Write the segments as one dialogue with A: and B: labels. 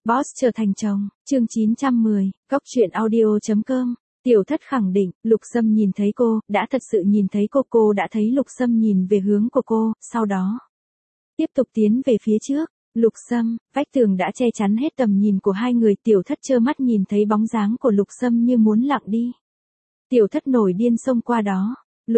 A: Boss trở thành chồng, chương 910, Góc truyện audio.com. Tiểu Thất khẳng định, Lục Sâm nhìn thấy cô, đã thật sự nhìn thấy cô đã thấy Lục Sâm nhìn về hướng của cô, sau đó tiếp tục tiến về phía trước. Lục Sâm, vách tường đã che chắn hết tầm nhìn của hai người, Tiểu Thất trơ mắt nhìn thấy bóng dáng của Lục Sâm như muốn lặng đi. Tiểu Thất nổi điên xông qua đó.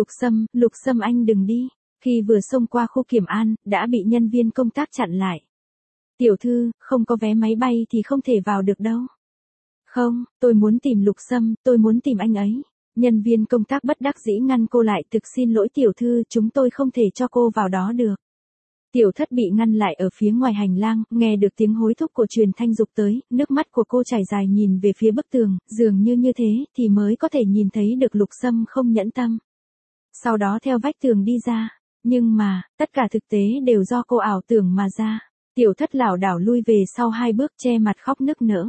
A: Lục Sâm anh đừng đi. Khi vừa xông qua khu kiểm an, đã bị nhân viên công tác chặn lại. Tiểu thư, không có vé máy bay thì không thể vào được đâu. Không, tôi muốn tìm Lục Sâm, tôi muốn tìm anh ấy. Nhân viên công tác bất đắc dĩ ngăn cô lại, thực xin lỗi tiểu thư, chúng tôi không thể cho cô vào đó được. Tiểu Thất bị ngăn lại ở phía ngoài hành lang, nghe được tiếng hối thúc của Truyền Thanh Dục tới, nước mắt của cô chảy dài nhìn về phía bức tường, dường như thế thì mới có thể nhìn thấy được Lục Sâm không nhẫn tâm. Sau đó theo vách tường đi ra, nhưng mà, tất cả thực tế đều do cô ảo tưởng mà ra. Tiểu Thất lảo đảo lui về sau 2 bước, che mặt khóc nức nở.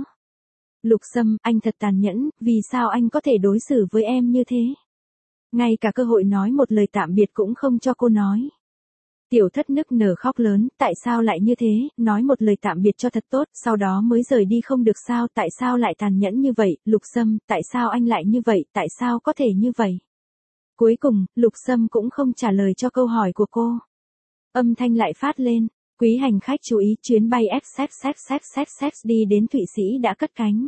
A: Lục Sâm, anh thật tàn nhẫn, vì sao anh có thể đối xử với em như thế? Ngay cả cơ hội nói một lời tạm biệt cũng không cho cô nói. Tiểu Thất nức nở khóc lớn, tại sao lại như thế, nói một lời tạm biệt cho thật tốt, sau đó mới rời đi không được sao, tại sao lại tàn nhẫn như vậy, Lục Sâm, tại sao anh lại như vậy, tại sao có thể như vậy? Cuối cùng, Lục Sâm cũng không trả lời cho câu hỏi của cô. Âm thanh lại phát lên. Quý hành khách chú ý, chuyến bay XXXXXX đi đến Thụy Sĩ đã cất cánh.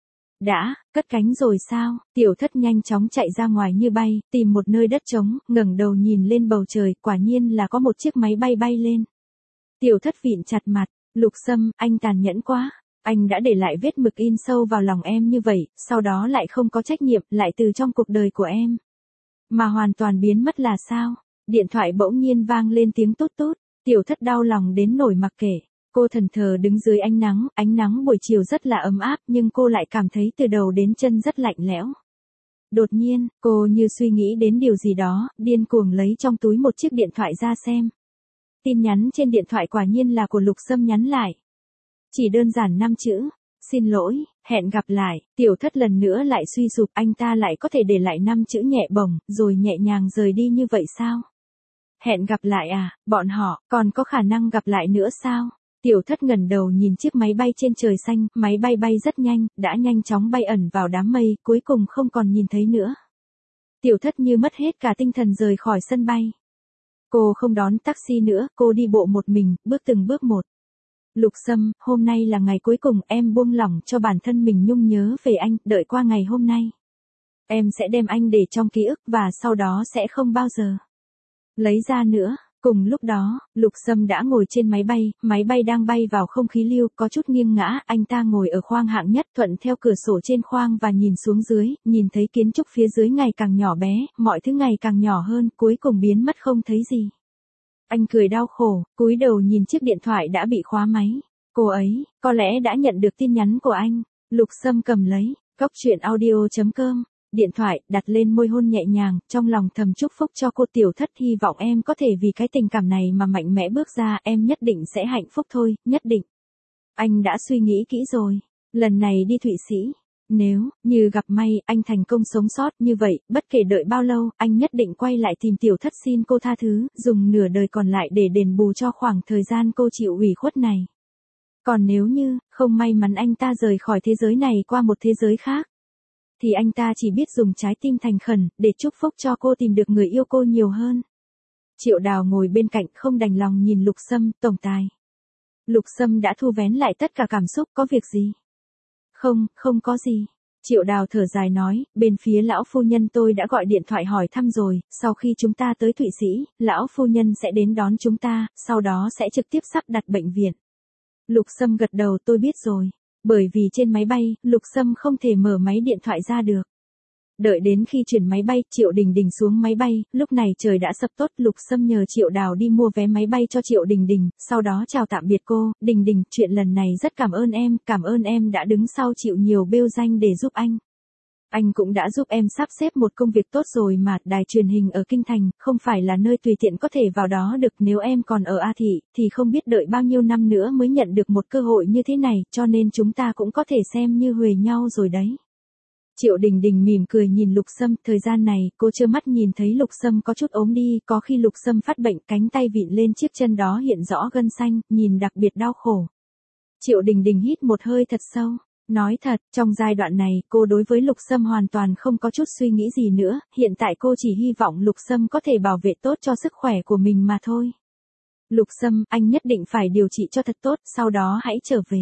A: Đã, cất cánh rồi sao? Tiểu Thất nhanh chóng chạy ra ngoài như bay, tìm một nơi đất trống, ngẩng đầu nhìn lên bầu trời, quả nhiên là có một chiếc máy bay bay lên. Tiểu Thất vịn chặt mặt, Lục Sâm, anh tàn nhẫn quá. Anh đã để lại vết mực in sâu vào lòng em như vậy, sau đó lại không có trách nhiệm, lại từ trong cuộc đời của em. Mà hoàn toàn biến mất là sao? Điện thoại bỗng nhiên vang lên tiếng tút tút. Tiểu Thất đau lòng đến nổi mặc kệ. Cô thẫn thờ đứng dưới ánh nắng buổi chiều rất là ấm áp nhưng cô lại cảm thấy từ đầu đến chân rất lạnh lẽo. Đột nhiên, cô như suy nghĩ đến điều gì đó, điên cuồng lấy trong túi một chiếc điện thoại ra xem. Tin nhắn trên điện thoại quả nhiên là của Lục Sâm nhắn lại. Chỉ đơn giản 5 chữ. Xin lỗi, hẹn gặp lại. Tiểu Thất lần nữa lại suy sụp, anh ta lại có thể để lại 5 chữ nhẹ bổng, rồi nhẹ nhàng rời đi như vậy sao? Hẹn gặp lại à, bọn họ, còn có khả năng gặp lại nữa sao? Tiểu Thất ngẩng đầu nhìn chiếc máy bay trên trời xanh, máy bay bay rất nhanh, đã nhanh chóng bay ẩn vào đám mây, cuối cùng không còn nhìn thấy nữa. Tiểu Thất như mất hết cả tinh thần rời khỏi sân bay. Cô không đón taxi nữa, cô đi bộ một mình, bước từng bước một. Lục Sâm, hôm nay là ngày cuối cùng, em buông lỏng cho bản thân mình nhung nhớ về anh, đợi qua ngày hôm nay. Em sẽ đem anh để trong ký ức và sau đó sẽ không bao giờ lấy ra nữa. Cùng lúc đó, Lục Sâm đã ngồi trên máy bay đang bay vào không khí lưu, có chút nghiêng ngã, anh ta ngồi ở khoang hạng nhất, thuận theo cửa sổ trên khoang và nhìn xuống dưới, nhìn thấy kiến trúc phía dưới ngày càng nhỏ bé, mọi thứ ngày càng nhỏ hơn, cuối cùng biến mất không thấy gì. Anh cười đau khổ, cúi đầu nhìn chiếc điện thoại đã bị khóa máy. Cô ấy, có lẽ đã nhận được tin nhắn của anh. Lục Sâm cầm lấy, Góc truyện audio.com. Điện thoại, đặt lên môi hôn nhẹ nhàng, trong lòng thầm chúc phúc cho cô. Tiểu Thất, hy vọng em có thể vì cái tình cảm này mà mạnh mẽ bước ra, em nhất định sẽ hạnh phúc thôi, nhất định. Anh đã suy nghĩ kỹ rồi, lần này đi Thụy Sĩ, nếu như gặp may, anh thành công sống sót như vậy, bất kể đợi bao lâu, anh nhất định quay lại tìm Tiểu Thất xin cô tha thứ, dùng nửa đời còn lại để đền bù cho khoảng thời gian cô chịu ủy khuất này. Còn nếu như, không may mắn anh ta rời khỏi thế giới này qua một thế giới khác, thì anh ta chỉ biết dùng trái tim thành khẩn, để chúc phúc cho cô tìm được người yêu cô nhiều hơn. Triệu Đào ngồi bên cạnh không đành lòng nhìn Lục Sâm, tổng tài. Lục Sâm đã thu vén lại tất cả cảm xúc, có việc gì? Không có gì. Triệu Đào thở dài nói, bên phía lão phu nhân tôi đã gọi điện thoại hỏi thăm rồi, sau khi chúng ta tới Thụy Sĩ, lão phu nhân sẽ đến đón chúng ta, sau đó sẽ trực tiếp sắp đặt bệnh viện. Lục Sâm gật đầu, tôi biết rồi. Bởi vì trên máy bay, Lục Sâm không thể mở máy điện thoại ra được. Đợi đến khi chuyển máy bay, Triệu Đình Đình xuống máy bay, lúc này trời đã sập tốt, Lục Sâm nhờ Triệu Đào đi mua vé máy bay cho Triệu Đình Đình, sau đó chào tạm biệt cô, Đình Đình, chuyện lần này rất cảm ơn em đã đứng sau chịu nhiều bêu danh để giúp anh. Anh cũng đã giúp em sắp xếp một công việc tốt rồi mà, đài truyền hình ở Kinh Thành, không phải là nơi tùy tiện có thể vào đó được, nếu em còn ở A Thị, thì không biết đợi bao nhiêu năm nữa mới nhận được một cơ hội như thế này, cho nên chúng ta cũng có thể xem như huề nhau rồi đấy. Triệu Đình Đình mỉm cười nhìn Lục Sâm, thời gian này, cô trơ mắt nhìn thấy Lục Sâm có chút ốm đi, có khi Lục Sâm phát bệnh, cánh tay vịn lên chiếc chân đó hiện rõ gân xanh, nhìn đặc biệt đau khổ. Triệu Đình Đình hít một hơi thật sâu. Nói thật, trong giai đoạn này, cô đối với Lục Sâm hoàn toàn không có chút suy nghĩ gì nữa, hiện tại cô chỉ hy vọng Lục Sâm có thể bảo vệ tốt cho sức khỏe của mình mà thôi. Lục Sâm, anh nhất định phải điều trị cho thật tốt, sau đó hãy trở về.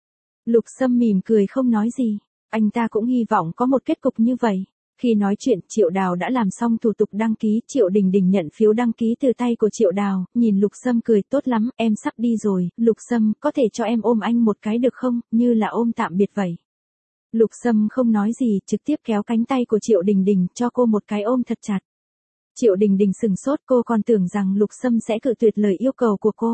A: Lục Sâm mỉm cười không nói gì, anh ta cũng hy vọng có một kết cục như vậy. Khi nói chuyện, Triệu Đào đã làm xong thủ tục đăng ký, Triệu Đình Đình nhận phiếu đăng ký từ tay của Triệu Đào, nhìn Lục Sâm cười, tốt lắm, em sắp đi rồi, Lục Sâm, có thể cho em ôm anh một cái được không, như là ôm tạm biệt vậy. Lục Sâm không nói gì, trực tiếp kéo cánh tay của Triệu Đình Đình, cho cô một cái ôm thật chặt. Triệu Đình Đình sừng sốt, cô còn tưởng rằng Lục Sâm sẽ cự tuyệt lời yêu cầu của cô.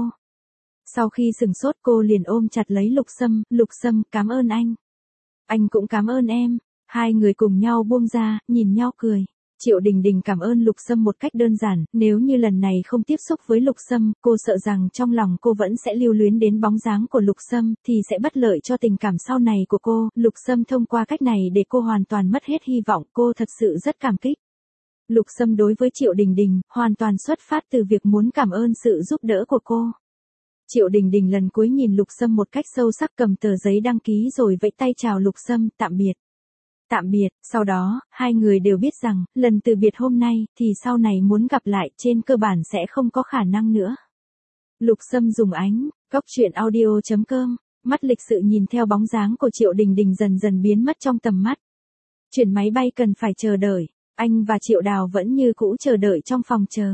A: Sau khi sừng sốt cô liền ôm chặt lấy Lục Sâm, cảm ơn anh. Anh cũng cảm ơn em. Hai người cùng nhau buông ra, nhìn nhau cười. Triệu Đình Đình cảm ơn Lục Sâm một cách đơn giản, nếu như lần này không tiếp xúc với Lục Sâm, cô sợ rằng trong lòng cô vẫn sẽ lưu luyến đến bóng dáng của Lục Sâm, thì sẽ bất lợi cho tình cảm sau này của cô. Lục Sâm thông qua cách này để cô hoàn toàn mất hết hy vọng, cô thật sự rất cảm kích. Lục Sâm đối với Triệu Đình Đình, hoàn toàn xuất phát từ việc muốn cảm ơn sự giúp đỡ của cô. Triệu Đình Đình lần cuối nhìn Lục Sâm một cách sâu sắc, cầm tờ giấy đăng ký rồi vẫy tay chào Lục Sâm, tạm biệt. Tạm biệt, sau đó, hai người đều biết rằng, lần từ biệt hôm nay, thì sau này muốn gặp lại trên cơ bản sẽ không có khả năng nữa. Lục Sâm dùng ánh, góc truyện audio.com, mắt lịch sự nhìn theo bóng dáng của Triệu Đình Đình dần dần biến mất trong tầm mắt. Chuyển máy bay cần phải chờ đợi, anh và Triệu Đào vẫn như cũ chờ đợi trong phòng chờ.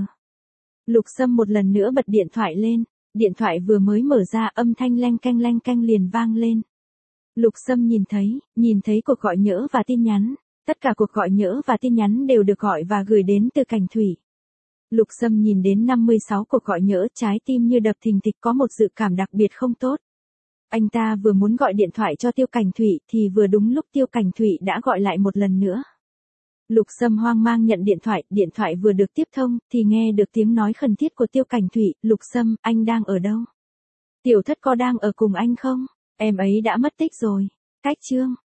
A: Lục Sâm một lần nữa bật điện thoại lên, điện thoại vừa mới mở ra âm thanh leng keng liền vang lên. Lục Sâm nhìn thấy cuộc gọi nhỡ và tin nhắn, tất cả cuộc gọi nhỡ và tin nhắn đều được gọi và gửi đến từ Cảnh Thủy. Lục Sâm nhìn đến 56 cuộc gọi nhỡ, trái tim như đập thình thịch, có một dự cảm đặc biệt không tốt. Anh ta vừa muốn gọi điện thoại cho Tiêu Cảnh Thủy thì vừa đúng lúc Tiêu Cảnh Thủy đã gọi lại một lần nữa. Lục Sâm hoang mang nhận điện thoại vừa được tiếp thông thì nghe được tiếng nói khẩn thiết của Tiêu Cảnh Thủy, Lục Sâm, anh đang ở đâu? Tiểu Thất có đang ở cùng anh không? Em ấy đã mất tích rồi. Cách chương